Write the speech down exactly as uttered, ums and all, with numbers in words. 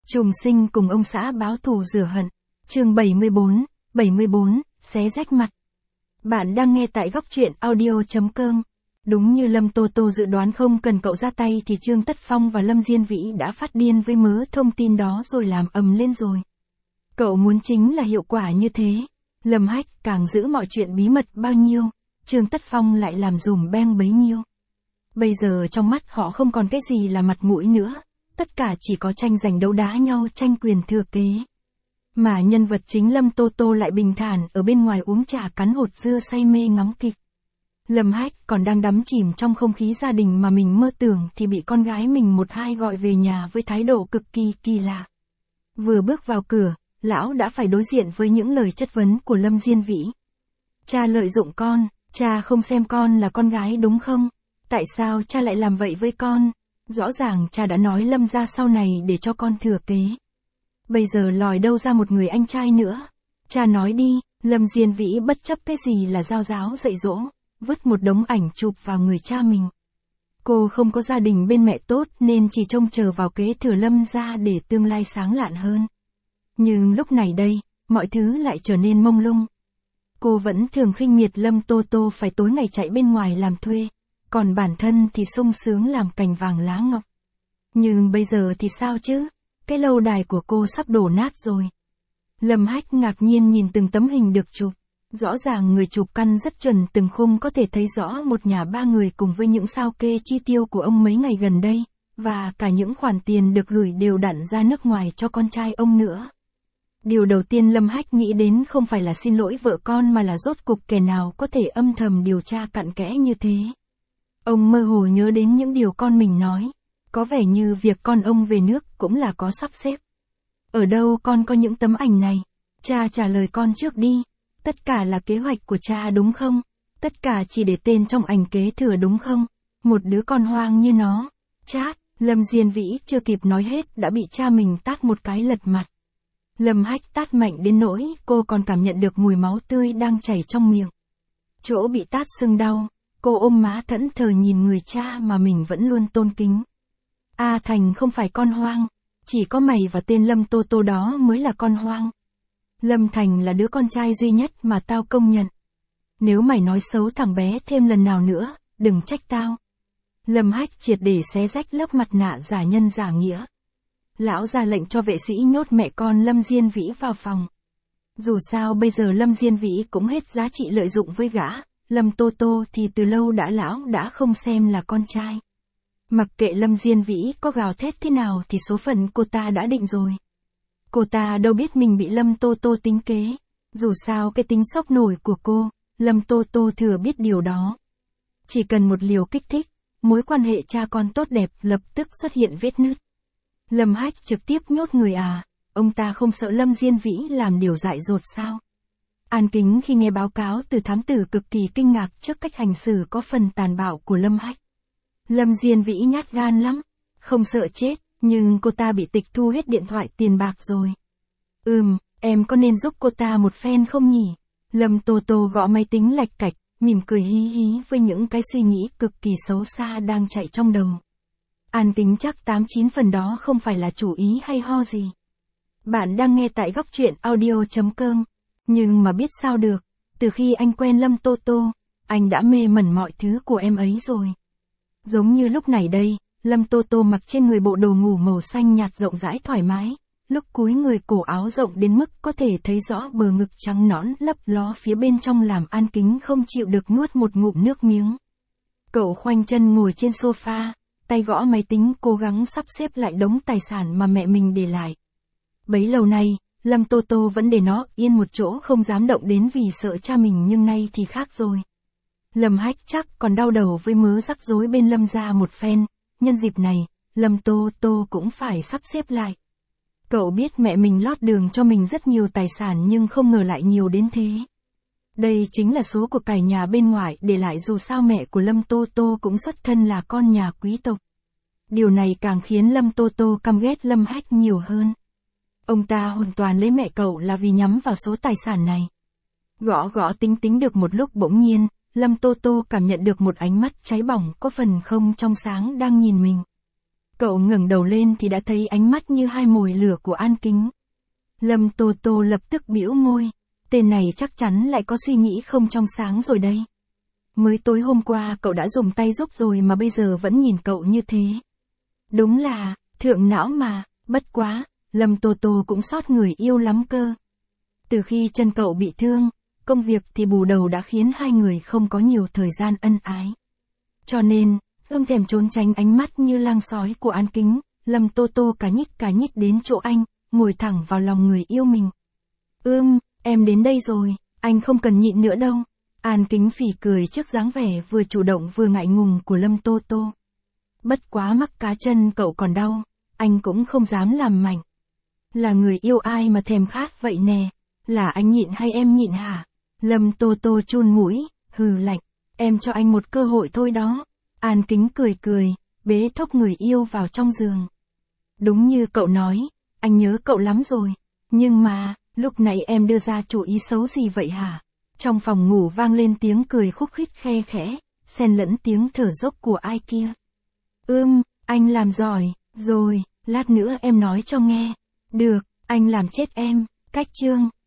Trùng sinh cùng ông xã báo thù rửa hận. Chương bảy mươi bốn, bảy mươi bốn, xé rách mặt. Bạn đang nghe tại góc truyện audio chấm com. Đúng như Lâm Tô Tô dự đoán, không cần cậu ra tay thì Trương Tất Phong và Lâm Diên Vĩ đã phát điên với mớ thông tin đó rồi làm ầm lên rồi. Cậu muốn chính là hiệu quả như thế. Lâm Hách càng giữ mọi chuyện bí mật bao nhiêu, Trương Tất Phong lại làm dùm beng bấy nhiêu. Bây giờ trong mắt họ không còn cái gì là mặt mũi nữa, tất cả chỉ có tranh giành đấu đá nhau, tranh quyền thừa kế. Mà nhân vật chính Lâm Tô Tô lại bình thản ở bên ngoài uống trà cắn hột dưa say mê ngắm kịch. Lâm Hách còn đang đắm chìm trong không khí gia đình mà mình mơ tưởng thì bị con gái mình một hai gọi về nhà với thái độ cực kỳ kỳ lạ. Vừa bước vào cửa, lão đã phải đối diện với những lời chất vấn của Lâm Diên Vĩ. Cha lợi dụng con, cha không xem con là con gái đúng không? Tại sao cha lại làm vậy với con? Rõ ràng cha đã nói Lâm ra sau này để cho con thừa kế. Bây giờ lòi đâu ra một người anh trai nữa? Cha nói đi. Lâm Diên Vĩ bất chấp cái gì là giao giáo dạy dỗ, vứt một đống ảnh chụp vào người cha mình. Cô không có gia đình bên mẹ tốt nên chỉ trông chờ vào kế thừa Lâm ra để tương lai sáng lạn hơn. Nhưng lúc này đây, mọi thứ lại trở nên mông lung. Cô vẫn thường khinh miệt Lâm Tô Tô phải tối ngày chạy bên ngoài làm thuê, còn bản thân thì sung sướng làm cành vàng lá ngọc. Nhưng bây giờ thì sao chứ? Cái lâu đài của cô sắp đổ nát rồi. Lâm Hách ngạc nhiên nhìn từng tấm hình được chụp. Rõ ràng người chụp căn rất chuẩn, từng khung có thể thấy rõ một nhà ba người cùng với những sao kê chi tiêu của ông mấy ngày gần đây, và cả những khoản tiền được gửi đều đặn ra nước ngoài cho con trai ông nữa. Điều đầu tiên Lâm Hách nghĩ đến không phải là xin lỗi vợ con mà là rốt cục kẻ nào có thể âm thầm điều tra cặn kẽ như thế. Ông mơ hồ nhớ đến những điều con mình nói. Có vẻ như việc con ông về nước cũng là có sắp xếp. Ở đâu con có những tấm ảnh này? Cha trả lời con trước đi. Tất cả là kế hoạch của cha đúng không? Tất cả chỉ để tên trong ảnh kế thừa đúng không? Một đứa con hoang như nó. Chát, Lâm Diên Vĩ chưa kịp nói hết đã bị cha mình tát một cái lật mặt. Lâm Hách tát mạnh đến nỗi cô còn cảm nhận được mùi máu tươi đang chảy trong miệng. Chỗ bị tát sưng đau, cô ôm má thẫn thờ nhìn người cha mà mình vẫn luôn tôn kính. A Thành không phải con hoang, chỉ có mày và tên Lâm Tô Tô đó mới là con hoang. Lâm Thành là đứa con trai duy nhất mà tao công nhận. Nếu mày nói xấu thằng bé thêm lần nào nữa, đừng trách tao. Lâm Hách triệt để xé rách lớp mặt nạ giả nhân giả nghĩa. Lão ra lệnh cho vệ sĩ nhốt mẹ con Lâm Diên Vĩ vào phòng. Dù sao bây giờ Lâm Diên Vĩ cũng hết giá trị lợi dụng với gã, Lâm Tô Tô thì từ lâu đã lão đã không xem là con trai. Mặc kệ Lâm Diên Vĩ có gào thét thế nào thì số phận cô ta đã định rồi. Cô ta đâu biết mình bị Lâm Tô Tô tính kế. Dù sao cái tính sốc nổi của cô, Lâm Tô Tô thừa biết điều đó. Chỉ cần một liều kích thích, mối quan hệ cha con tốt đẹp lập tức xuất hiện vết nứt. Lâm Hách trực tiếp nhốt người à? Ông ta không sợ Lâm Diên Vĩ làm điều dại dột sao? An Kính khi nghe báo cáo từ thám tử cực kỳ kinh ngạc trước cách hành xử có phần tàn bạo của Lâm Hách. Lâm Diên Vĩ nhát gan lắm, không sợ chết, nhưng cô ta bị tịch thu hết điện thoại tiền bạc rồi. Ừm, em có nên giúp cô ta một phen không nhỉ? Lâm Tô Tô gõ máy tính lạch cạch, mỉm cười hí hí với những cái suy nghĩ cực kỳ xấu xa đang chạy trong đầu. An Kính chắc tám chín phần đó không phải là chủ ý hay ho gì. Bạn đang nghe tại góc truyện audio chấm com. Nhưng mà biết sao được, từ khi anh quen Lâm Tô Tô, anh đã mê mẩn mọi thứ của em ấy rồi. Giống như lúc này đây, Lâm Tô Tô mặc trên người bộ đồ ngủ màu xanh nhạt rộng rãi thoải mái, lúc cúi người cổ áo rộng đến mức có thể thấy rõ bờ ngực trắng nõn lấp ló phía bên trong làm An Kính không chịu được nuốt một ngụm nước miếng. Cậu khoanh chân ngồi trên sofa, tay gõ máy tính cố gắng sắp xếp lại đống tài sản mà mẹ mình để lại. Bấy lâu nay, Lâm Tô Tô vẫn để nó yên một chỗ không dám động đến vì sợ cha mình, nhưng nay thì khác rồi. Lâm Hách chắc còn đau đầu với mớ rắc rối bên Lâm gia một phen, nhân dịp này, Lâm Tô Tô cũng phải sắp xếp lại. Cậu biết mẹ mình lót đường cho mình rất nhiều tài sản nhưng không ngờ lại nhiều đến thế. Đây chính là số của cải nhà bên ngoài để lại, dù sao mẹ của Lâm Tô Tô cũng xuất thân là con nhà quý tộc. Điều này càng khiến Lâm Tô Tô căm ghét Lâm Hách nhiều hơn. Ông ta hoàn toàn lấy mẹ cậu là vì nhắm vào số tài sản này. Gõ gõ tính tính được một lúc bỗng nhiên, Lâm Tô Tô cảm nhận được một ánh mắt cháy bỏng có phần không trong sáng đang nhìn mình. Cậu ngẩng đầu lên thì đã thấy ánh mắt như hai mồi lửa của An Kính. Lâm Tô Tô lập tức bĩu môi, tên này chắc chắn lại có suy nghĩ không trong sáng rồi đây. Mới tối hôm qua cậu đã dùng tay giúp rồi mà bây giờ vẫn nhìn cậu như thế. Đúng là, thượng não mà, bất quá, Lâm Tô Tô cũng xót người yêu lắm cơ. Từ khi chân cậu bị thương, công việc thì bù đầu đã khiến hai người không có nhiều thời gian ân ái. Cho nên, không thèm trốn tránh ánh mắt như lang sói của An Kính, Lâm Tô Tô cả nhích cả nhích đến chỗ anh, ngồi thẳng vào lòng người yêu mình. Ưm, em đến đây rồi, anh không cần nhịn nữa đâu. An Kính phì cười trước dáng vẻ vừa chủ động vừa ngại ngùng của Lâm Tô Tô. Bất quá mắc cá chân cậu còn đau, anh cũng không dám làm mảnh. Là người yêu ai mà thèm khát vậy nè, là anh nhịn hay em nhịn hả? Lâm Tô Tô chun mũi, hừ lạnh, em cho anh một cơ hội thôi đó. An Kính cười cười, bế thốc người yêu vào trong giường. Đúng như cậu nói, anh nhớ cậu lắm rồi, nhưng mà, lúc này em đưa ra chủ ý xấu gì vậy hả? Trong phòng ngủ vang lên tiếng cười khúc khích khe khẽ, xen lẫn tiếng thở dốc của ai kia. Ưm, anh làm giỏi, rồi, lát nữa em nói cho nghe. Được, anh làm chết em, cách chương.